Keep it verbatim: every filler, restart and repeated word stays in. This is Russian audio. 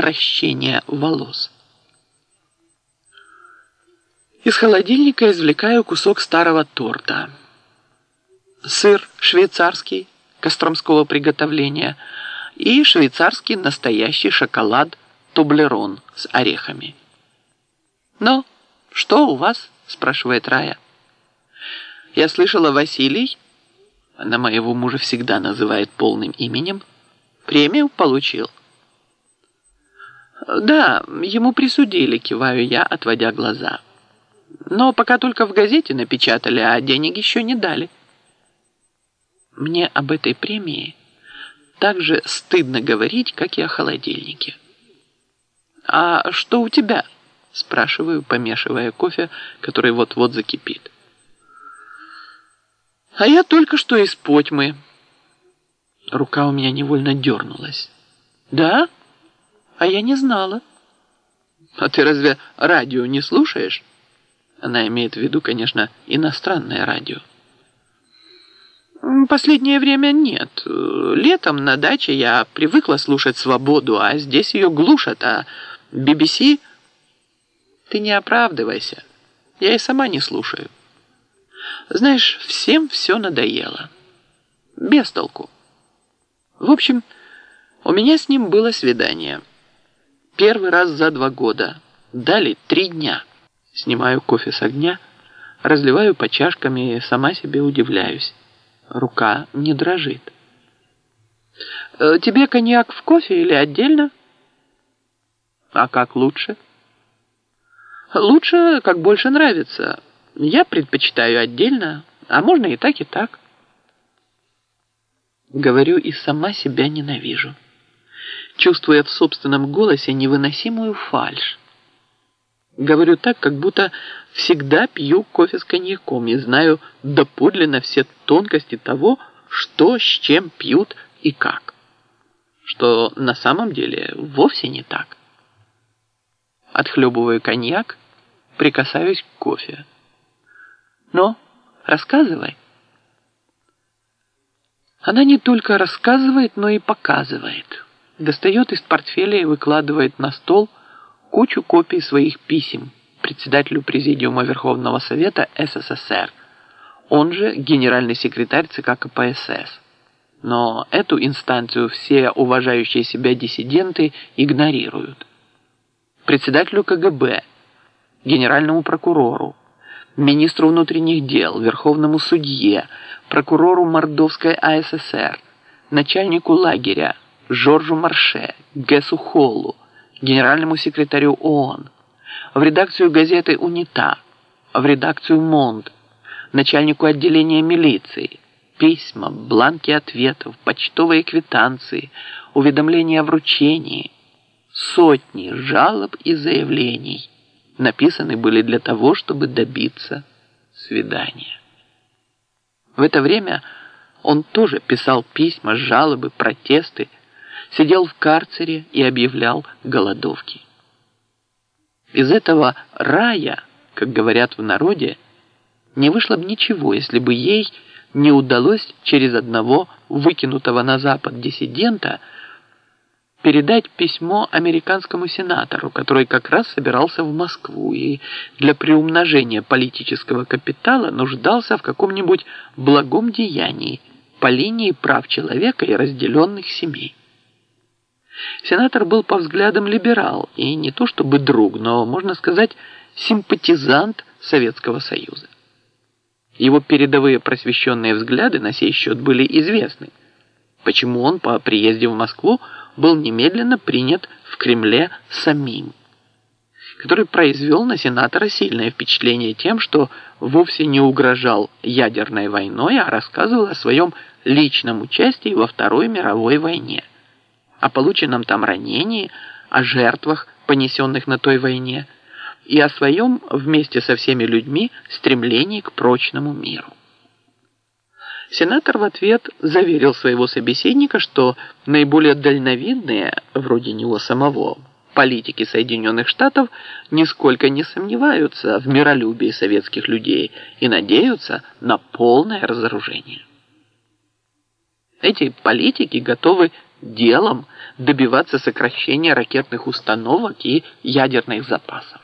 наращения волос. Из холодильника извлекаю кусок старого торта. Сыр швейцарский, костромского приготовления, и швейцарский настоящий шоколад Тублерон с орехами. «Ну, что у вас?» – спрашивает Рая. «Я слышала, Василий, она моего мужа всегда называет полным именем, премию получил». «Да, ему присудили», – киваю я, отводя глаза. «Но пока только в газете напечатали, а денег еще не дали». Мне об этой премии так же стыдно говорить, как и о холодильнике. «А что у тебя?» – спрашиваю, помешивая кофе, который вот-вот закипит. «А я только что из Потьмы». Рука у меня невольно дернулась. «Да? А я не знала». «А ты разве радио не слушаешь?» Она имеет в виду, конечно, иностранное радио. «Последнее время нет. Летом на даче я привыкла слушать «Свободу», а здесь ее глушат, а би би си... Ты не оправдывайся. Я и сама не слушаю. Знаешь, всем все надоело. Без толку. В общем, у меня с ним было свидание. Первый раз за два года. Дали три дня. Снимаю кофе с огня, разливаю по чашкам и сама себе удивляюсь. Рука не дрожит. «Тебе коньяк в кофе или отдельно?» «А как лучше?» «Лучше, как больше нравится. Я предпочитаю отдельно, а можно и так, и так». Говорю и сама себя ненавижу, чувствуя в собственном голосе невыносимую фальшь. Говорю так, как будто всегда пью кофе с коньяком и знаю доподлинно все тонкости того, что с чем пьют и как. Что на самом деле вовсе не так. Отхлебываю коньяк, прикасаюсь к кофе. «Ну, рассказывай». Она не только рассказывает, но и показывает. Достает из портфеля и выкладывает на стол кучу копий своих писем председателю Президиума Верховного Совета эс эс эс эр, он же генеральный секретарь ЦК ка пэ эс эс. Но эту инстанцию все уважающие себя диссиденты игнорируют. Председателю ка гэ бэ, генеральному прокурору, министру внутренних дел, верховному судье, прокурору Мордовской а эс эс эр, начальнику лагеря Жоржу Марше, Гесу Холлу, генеральному секретарю ООН, в редакцию газеты «Унита», в редакцию «Монд», начальнику отделения милиции, письма, бланки ответов, почтовые квитанции, уведомления о вручении, сотни жалоб и заявлений написаны были для того, чтобы добиться свидания. В это время он тоже писал письма, жалобы, протесты, сидел в карцере и объявлял голодовки. Из этого рая, как говорят в народе, не вышло бы ничего, если бы ей не удалось через одного выкинутого на Запад диссидента передать письмо американскому сенатору, который как раз собирался в Москву и для приумножения политического капитала нуждался в каком-нибудь благом деянии по линии прав человека и разделенных семей. Сенатор был по взглядам либерал и не то чтобы друг, но, можно сказать, симпатизант Советского Союза. Его передовые просвещенные взгляды на сей счет были известны, почему он по приезде в Москву был немедленно принят в Кремле самим, который произвел на сенатора сильное впечатление тем, что вовсе не угрожал ядерной войной, а рассказывал о своем личном участии во Второй мировой войне, о полученном там ранении, о жертвах, понесенных на той войне, и о своем, вместе со всеми людьми, стремлении к прочному миру. Сенатор в ответ заверил своего собеседника, что наиболее дальновидные, вроде него самого, политики Соединенных Штатов нисколько не сомневаются в миролюбии советских людей и надеются на полное разоружение. Эти политики готовы делом добиваться сокращения ракетных установок и ядерных запасов.